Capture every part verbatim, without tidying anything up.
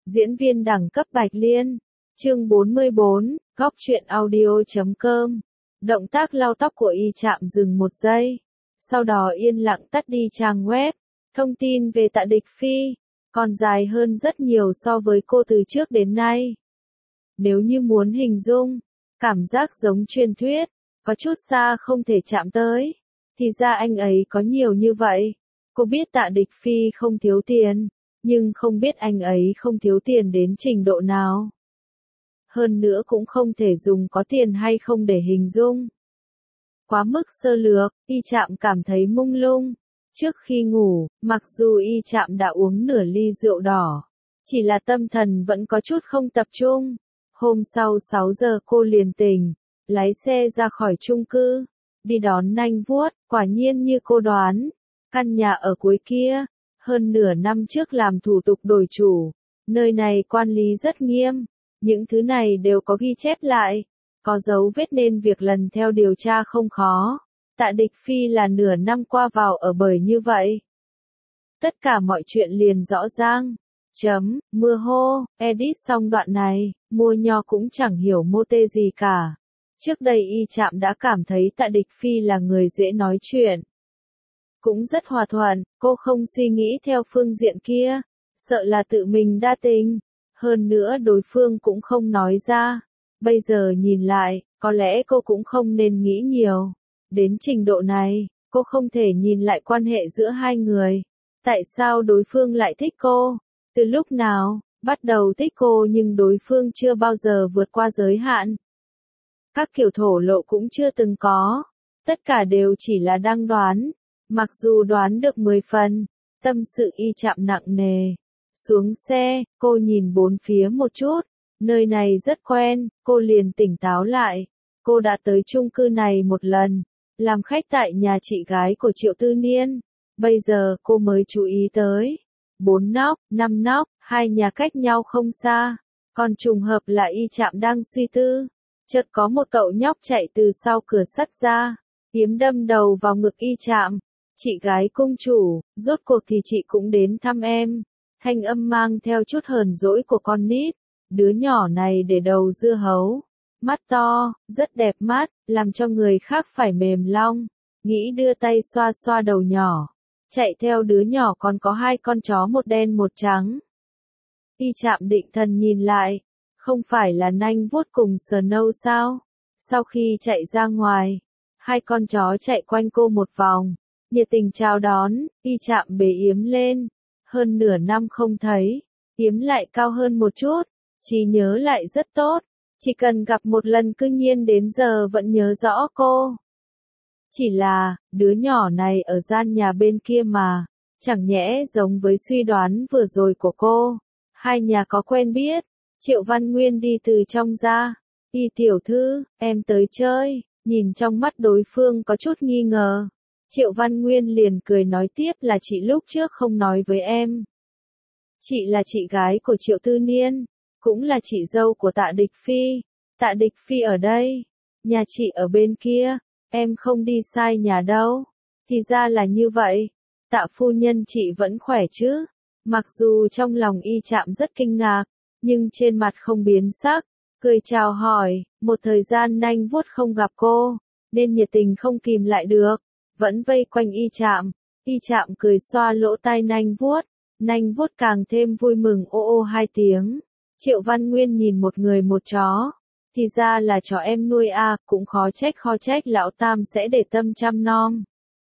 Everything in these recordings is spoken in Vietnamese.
Diễn viên đẳng cấp Bạch Liên. Chương bốn mươi bốn, góc truyện audio chấm com. Động tác lau tóc của Y Trạm dừng một giây. Sau đó yên lặng tắt đi trang web. Thông tin về Tạ Địch Phi còn dài hơn rất nhiều so với cô từ trước đến nay. Nếu như muốn hình dung, cảm giác giống truyền thuyết, có chút xa không thể chạm tới, thì ra anh ấy có nhiều như vậy. Cô biết Tạ Địch Phi không thiếu tiền, nhưng không biết anh ấy không thiếu tiền đến trình độ nào. Hơn nữa cũng không thể dùng có tiền hay không để hình dung. Quá mức sơ lược, Y Trạm cảm thấy mông lung. Trước khi ngủ, mặc dù Y Trạm đã uống nửa ly rượu đỏ, chỉ là tâm thần vẫn có chút không tập trung. Hôm sau sáu giờ cô liền tỉnh, lái xe ra khỏi chung cư, đi đón Nanh Vuốt. Quả nhiên như cô đoán, căn nhà ở cuối kia, hơn nửa năm trước làm thủ tục đổi chủ. Nơi này quản lý rất nghiêm, những thứ này đều có ghi chép lại, có dấu vết nên việc lần theo điều tra không khó. Tạ Địch Phi là nửa năm qua vào ở bởi như vậy. Tất cả mọi chuyện liền rõ ràng. Chấm, mưa hô, edit xong đoạn này, mua nho cũng chẳng hiểu mô tê gì cả. Trước đây Y Trạm đã cảm thấy Tạ Địch Phi là người dễ nói chuyện. Cũng rất hòa thuận, cô không suy nghĩ theo phương diện kia, sợ là tự mình đa tình. Hơn nữa đối phương cũng không nói ra. Bây giờ nhìn lại, có lẽ cô cũng không nên nghĩ nhiều. Đến trình độ này, cô không thể nhìn lại quan hệ giữa hai người. Tại sao đối phương lại thích cô? Từ lúc nào, bắt đầu thích cô nhưng đối phương chưa bao giờ vượt qua giới hạn. Các kiểu thổ lộ cũng chưa từng có. Tất cả đều chỉ là đang đoán. Mặc dù đoán được mười phần, tâm sự Y Trạm nặng nề. Xuống xe, cô nhìn bốn phía một chút. Nơi này rất quen, cô liền tỉnh táo lại. Cô đã tới chung cư này một lần, làm khách tại nhà chị gái của Triệu Tư Niên. Bây giờ cô mới chú ý tới. Bốn nóc, năm nóc, hai nhà cách nhau không xa. Còn trùng hợp là Y Trạm đang suy tư. Chợt có một cậu nhóc chạy từ sau cửa sắt ra, kiếm đâm đầu vào ngực Y Trạm. Chị gái cung chủ, rốt cuộc thì chị cũng đến thăm em. Thanh âm mang theo chút hờn dỗi của con nít. Đứa nhỏ này để đầu dưa hấu, mắt to, rất đẹp mắt, làm cho người khác phải mềm lòng. Nghĩ đưa tay xoa xoa đầu nhỏ. Chạy theo đứa nhỏ còn có hai con chó một đen một trắng. Y Trạm định thần nhìn lại, không phải là Nanh Vuốt cùng Sờ Nâu sao? Sau khi chạy ra ngoài, hai con chó chạy quanh cô một vòng, nhiệt tình chào đón. Y Trạm bế yếm lên. Hơn nửa năm không thấy, yếm lại cao hơn một chút, trí nhớ lại rất tốt, chỉ cần gặp một lần cư nhiên đến giờ vẫn nhớ rõ cô. Chỉ là, đứa nhỏ này ở gian nhà bên kia mà, chẳng nhẽ giống với suy đoán vừa rồi của cô. Hai nhà có quen biết. Triệu Văn Nguyên đi từ trong ra. Y tiểu thư, em tới chơi. Nhìn trong mắt đối phương có chút nghi ngờ. Triệu Văn Nguyên liền cười nói tiếp là chị lúc trước không nói với em. Chị là chị gái của Triệu Tư Niên, cũng là chị dâu của Tạ Địch Phi. Tạ Địch Phi ở đây, nhà chị ở bên kia, em không đi sai nhà đâu. Thì ra là như vậy. Tạ phu nhân chị vẫn khỏe chứ? Mặc dù trong lòng Y Trạm rất kinh ngạc, nhưng trên mặt không biến sắc, cười chào hỏi. Một thời gian Nanh Vuốt không gặp cô, nên nhiệt tình không kìm lại được, vẫn vây quanh Y Trạm. Y Trạm cười xoa lỗ tai Nanh Vuốt. Nanh Vuốt càng thêm vui mừng ô ô hai tiếng. Triệu Văn Nguyên nhìn một người một chó. Thì ra là chó em nuôi à, cũng khó trách khó trách lão tam sẽ để tâm chăm nom.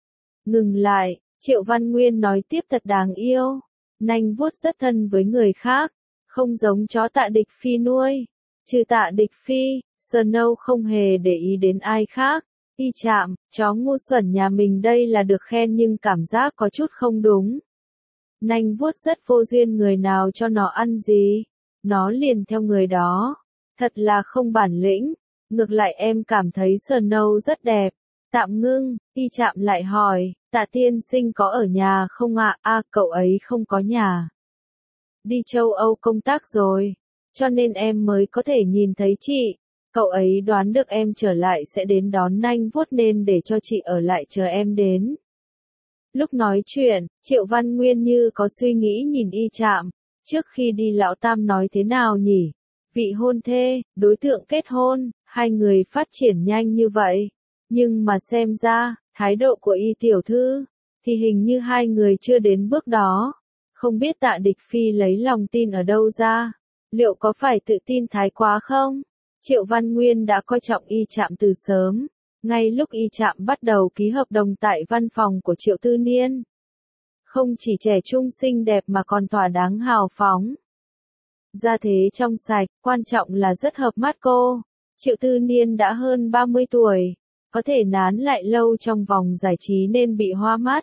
Ngừng lại, Triệu Văn Nguyên nói tiếp thật đáng yêu. Nanh Vuốt rất thân với người khác, không giống chó Tạ Địch Phi nuôi. Trừ Tạ Địch Phi, Sờ Nâu không hề để ý đến ai khác. Y Trạm, chó ngu xuẩn nhà mình đây là được khen nhưng cảm giác có chút không đúng. Nanh Vuốt rất vô duyên, người nào cho nó ăn gì, nó liền theo người đó. Thật là không bản lĩnh. Ngược lại em cảm thấy Sờ Nâu rất đẹp. Tạm ngưng, Y Trạm lại hỏi, Tạ tiên sinh có ở nhà không ạ? À? À, cậu ấy không có nhà. Đi châu Âu công tác rồi, cho nên em mới có thể nhìn thấy chị. Cậu ấy đoán được em trở lại sẽ đến đón Nanh Vuốt nên để cho chị ở lại chờ em đến. Lúc nói chuyện, Triệu Văn Nguyên như có suy nghĩ nhìn Y Trạm. Trước khi đi lão Tam nói thế nào nhỉ? Vị hôn thê, đối tượng kết hôn, hai người phát triển nhanh như vậy. Nhưng mà xem ra, thái độ của Y tiểu thư, thì hình như hai người chưa đến bước đó. Không biết Tạ Địch Phi lấy lòng tin ở đâu ra? Liệu có phải tự tin thái quá không? Triệu Văn Nguyên đã coi trọng Y Trạm từ sớm. Ngay lúc Y Trạm bắt đầu ký hợp đồng tại văn phòng của Triệu Tư Niên. Không chỉ trẻ trung xinh đẹp mà còn thỏa đáng hào phóng. Gia thế trong sạch, quan trọng là rất hợp mắt cô. Triệu Tư Niên đã hơn ba mươi tuổi, có thể nán lại lâu trong vòng giải trí nên bị hoa mắt.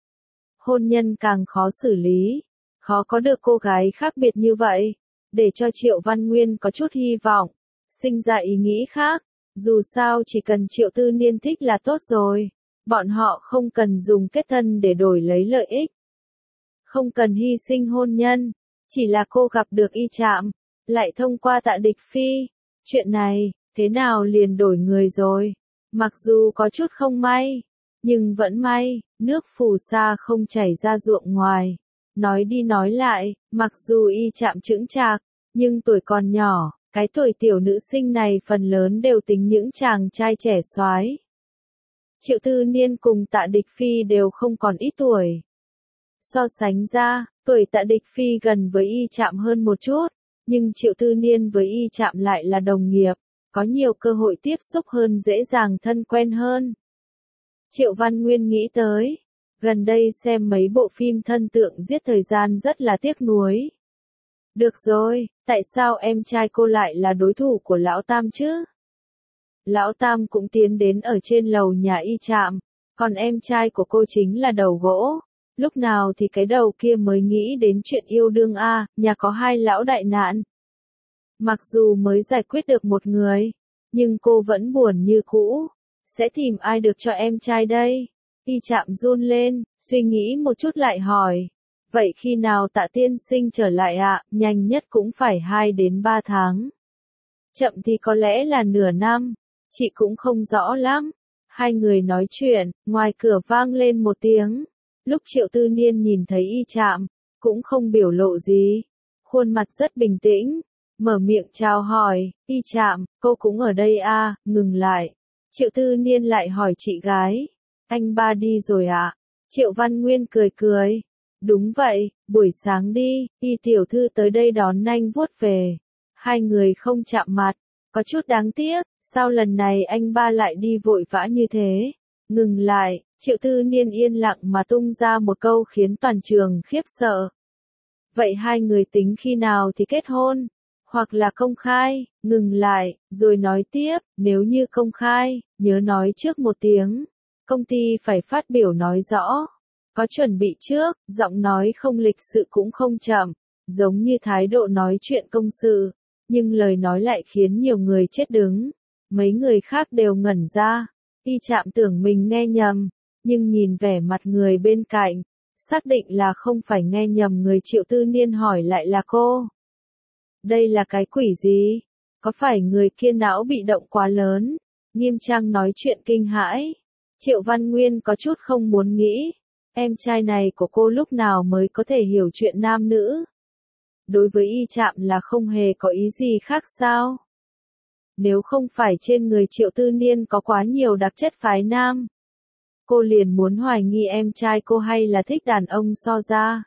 Hôn nhân càng khó xử lý, khó có được cô gái khác biệt như vậy, để cho Triệu Văn Nguyên có chút hy vọng, sinh ra ý nghĩ khác. Dù sao chỉ cần Triệu Tư Niên thích là tốt rồi, bọn họ không cần dùng kết thân để đổi lấy lợi ích. Không cần hy sinh hôn nhân, chỉ là cô gặp được Y Trạm, lại thông qua Tạ Địch Phi. Chuyện này, thế nào liền đổi người rồi. Mặc dù có chút không may, nhưng vẫn may, nước phù sa không chảy ra ruộng ngoài. Nói đi nói lại, mặc dù Y Trạm chững chạc, nhưng tuổi còn nhỏ, cái tuổi tiểu nữ sinh này phần lớn đều tính những chàng trai trẻ soái. Triệu Tư Niên cùng Tạ Địch Phi đều không còn ít tuổi. So sánh ra, tuổi Tạ Địch Phi gần với Y Trạm hơn một chút, nhưng Triệu Tư Niên với Y Trạm lại là đồng nghiệp, có nhiều cơ hội tiếp xúc hơn, dễ dàng thân quen hơn. Triệu Văn Nguyên nghĩ tới, gần đây xem mấy bộ phim thân tượng giết thời gian rất là tiếc nuối. Được rồi, tại sao em trai cô lại là đối thủ của Lão Tam chứ? Lão Tam cũng tiến đến ở trên lầu nhà Y Trạm, còn em trai của cô chính là đầu gỗ. Lúc nào thì cái đầu kia mới nghĩ đến chuyện yêu đương a, nhà có hai lão đại nạn. Mặc dù mới giải quyết được một người, nhưng cô vẫn buồn như cũ. Sẽ tìm ai được cho em trai đây? Y Trạm run lên, suy nghĩ một chút lại hỏi. Vậy khi nào Tạ tiên sinh trở lại ạ? À? Nhanh nhất cũng phải hai đến ba tháng. Chậm thì có lẽ là nửa năm. Chị cũng không rõ lắm. Hai người nói chuyện, ngoài cửa vang lên một tiếng. Lúc Triệu Tư Niên nhìn thấy Y Trạm, cũng không biểu lộ gì. Khuôn mặt rất bình tĩnh. Mở miệng chào hỏi, Y Trạm, cô cũng ở đây à, ngừng lại. Triệu Tư Niên lại hỏi chị gái. Anh ba đi rồi ạ? À? Triệu Văn Nguyên cười cười. Đúng vậy, buổi sáng đi, Y tiểu thư tới đây đón anh vuốt về. Hai người không chạm mặt, có chút đáng tiếc, sao lần này anh ba lại đi vội vã như thế? Ngừng lại, Triệu Tư Niên yên lặng mà tung ra một câu khiến toàn trường khiếp sợ. Vậy hai người tính khi nào thì kết hôn? Hoặc là công khai? Ngừng lại, rồi nói tiếp, nếu như công khai, nhớ nói trước một tiếng. Công ty phải phát biểu nói rõ. Có chuẩn bị trước, giọng nói không lịch sự cũng không chậm, giống như thái độ nói chuyện công sự, nhưng lời nói lại khiến nhiều người chết đứng. Mấy người khác đều ngẩn ra. Y Trạm tưởng mình nghe nhầm, nhưng nhìn vẻ mặt người bên cạnh, xác định là không phải nghe nhầm người. Triệu Tư Niên hỏi lại là cô. Đây là cái quỷ gì? Có phải người kia não bị động quá lớn? Nghiêm trang nói chuyện kinh hãi. Triệu Văn Nguyên có chút không muốn nghĩ. Em trai này của cô lúc nào mới có thể hiểu chuyện nam nữ? Đối với Y Trạm là không hề có ý gì khác sao? Nếu không phải trên người Triệu Tư Niên có quá nhiều đặc chất phái nam, cô liền muốn hoài nghi em trai cô hay là thích đàn ông so ra.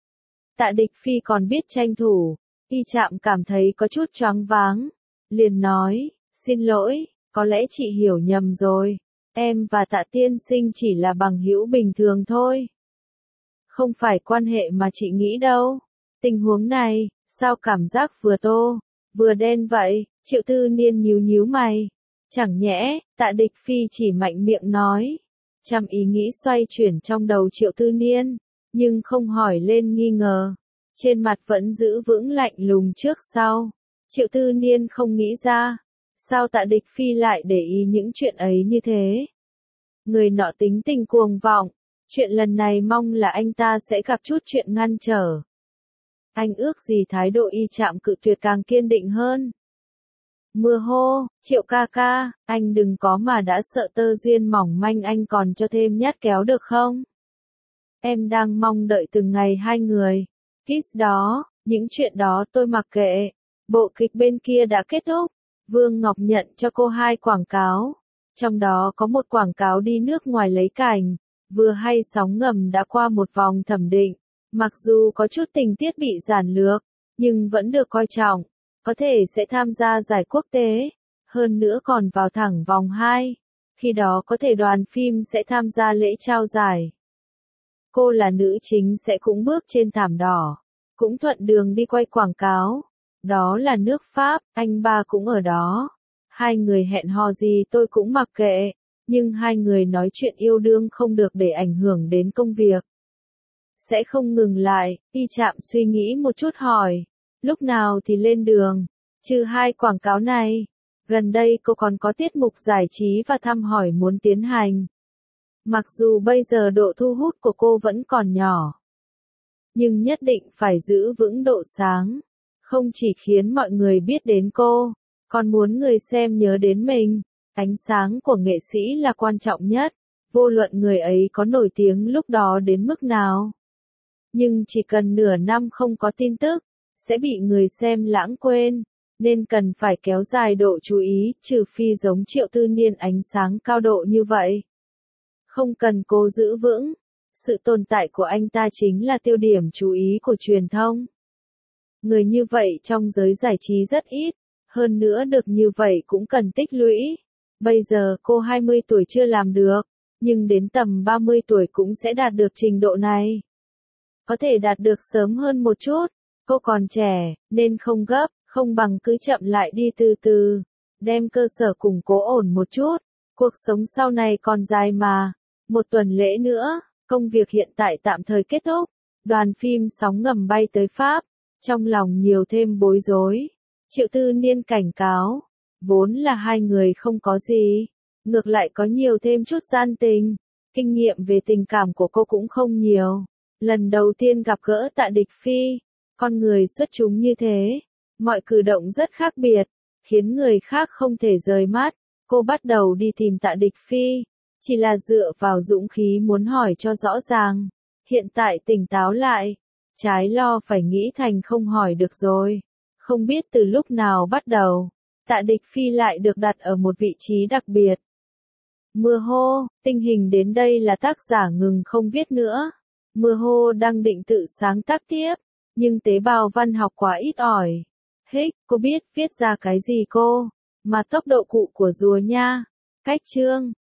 Tạ Địch Phi còn biết tranh thủ. Y Trạm cảm thấy có chút choáng váng, liền nói, xin lỗi, có lẽ chị hiểu nhầm rồi, em và Tạ tiên sinh chỉ là bằng hữu bình thường thôi. Không phải quan hệ mà chị nghĩ đâu. Tình huống này, sao cảm giác vừa tô, vừa đen vậy? Triệu Tư Niên nhíu nhíu mày. Chẳng nhẽ, Tạ Địch Phi chỉ mạnh miệng nói. Trăm ý nghĩ xoay chuyển trong đầu Triệu Tư Niên, nhưng không hỏi lên nghi ngờ. Trên mặt vẫn giữ vững lạnh lùng trước sau. Triệu Tư Niên không nghĩ ra, sao Tạ Địch Phi lại để ý những chuyện ấy như thế. Người nọ tính tình cuồng vọng, chuyện lần này mong là anh ta sẽ gặp chút chuyện ngăn trở. Anh ước gì thái độ Y Trạm cự tuyệt càng kiên định hơn. Mưa hô, Triệu ca ca, anh đừng có mà đã sợ tơ duyên mỏng manh, anh còn cho thêm nhát kéo được không? Em đang mong đợi từng ngày hai người kiss đó, Những chuyện đó tôi mặc kệ. Bộ kịch bên kia đã kết thúc. Vương Ngọc nhận cho cô hai quảng cáo. Trong đó có một quảng cáo đi nước ngoài lấy cảnh. Vừa hay Sóng Ngầm đã qua một vòng thẩm định. Mặc dù có chút tình tiết bị giản lược, nhưng vẫn được coi trọng. Có thể sẽ tham gia giải quốc tế. Hơn nữa còn vào thẳng vòng hai. Khi đó có thể đoàn phim sẽ tham gia lễ trao giải. Cô là nữ chính sẽ cũng bước trên thảm đỏ. Cũng thuận đường đi quay quảng cáo. Đó là nước Pháp, anh ba cũng ở đó. Hai người hẹn hò gì tôi cũng mặc kệ. Nhưng hai người nói chuyện yêu đương không được để ảnh hưởng đến công việc. Sẽ không ngừng lại, Y Trạm suy nghĩ một chút hỏi. Lúc nào thì lên đường? Trừ hai quảng cáo này. Gần đây cô còn có tiết mục giải trí và thăm hỏi muốn tiến hành. Mặc dù bây giờ độ thu hút của cô vẫn còn nhỏ. Nhưng nhất định phải giữ vững độ sáng. Không chỉ khiến mọi người biết đến cô, còn muốn người xem nhớ đến mình. Ánh sáng của nghệ sĩ là quan trọng nhất. Vô luận người ấy có nổi tiếng lúc đó đến mức nào. Nhưng chỉ cần nửa năm không có tin tức, sẽ bị người xem lãng quên. Nên cần phải kéo dài độ chú ý, trừ phi giống Triệu Tư Niên ánh sáng cao độ như vậy. Không cần cô giữ vững. Sự tồn tại của anh ta chính là tiêu điểm chú ý của truyền thông. Người như vậy trong giới giải trí rất ít. Hơn nữa được như vậy cũng cần tích lũy. Bây giờ cô hai mươi tuổi chưa làm được. Nhưng đến tầm ba mươi tuổi cũng sẽ đạt được trình độ này. Có thể đạt được sớm hơn một chút. Cô còn trẻ, nên không gấp. Không bằng cứ chậm lại đi từ từ. Đem cơ sở củng cố ổn một chút. Cuộc sống sau này còn dài mà. Một tuần lễ nữa, công việc hiện tại tạm thời kết thúc. Đoàn phim Sóng Ngầm bay tới Pháp. Trong lòng nhiều thêm bối rối. Triệu Tư Niên cảnh cáo. Vốn là hai người không có gì. Ngược lại có nhiều thêm chút gian tình. Kinh nghiệm về tình cảm của cô cũng không nhiều. Lần đầu tiên gặp gỡ Tạ Địch Phi. Con người xuất chúng như thế. Mọi cử động rất khác biệt, khiến người khác không thể rời mắt. Cô bắt đầu đi tìm Tạ Địch Phi, chỉ là dựa vào dũng khí muốn hỏi cho rõ ràng. Hiện tại tỉnh táo lại, trái lo phải nghĩ thành không hỏi được rồi. Không biết từ lúc nào bắt đầu, Tạ Địch Phi lại được đặt ở một vị trí đặc biệt. Mưa hô, tình hình đến đây là tác giả ngừng không viết nữa. Mưa hô đang định tự sáng tác tiếp, nhưng tế bào văn học quá ít ỏi. Hích, cô biết viết ra cái gì cô? Mà tốc độ cụ của rùa nha. Cách chương.